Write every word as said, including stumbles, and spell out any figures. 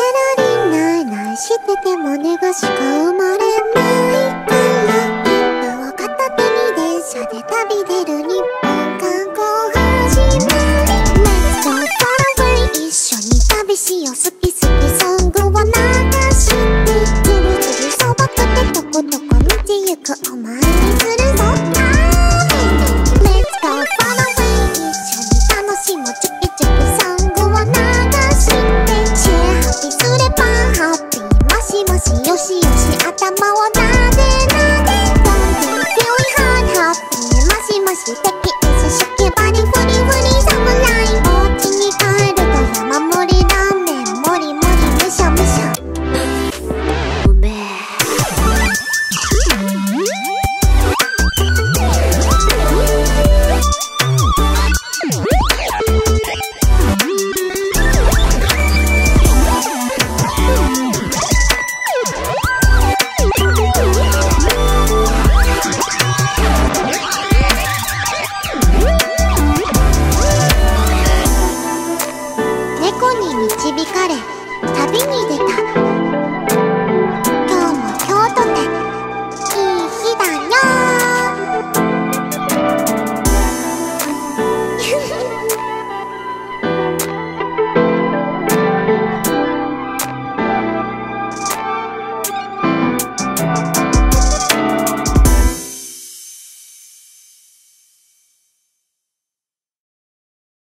ラリンナイナイしててもネガしか生まれないから今は片手に電車で旅出る日本観光始まり Let's go far away 一緒に旅しよう好き好きソングを流してぐるぐるそばくてとことこ道行く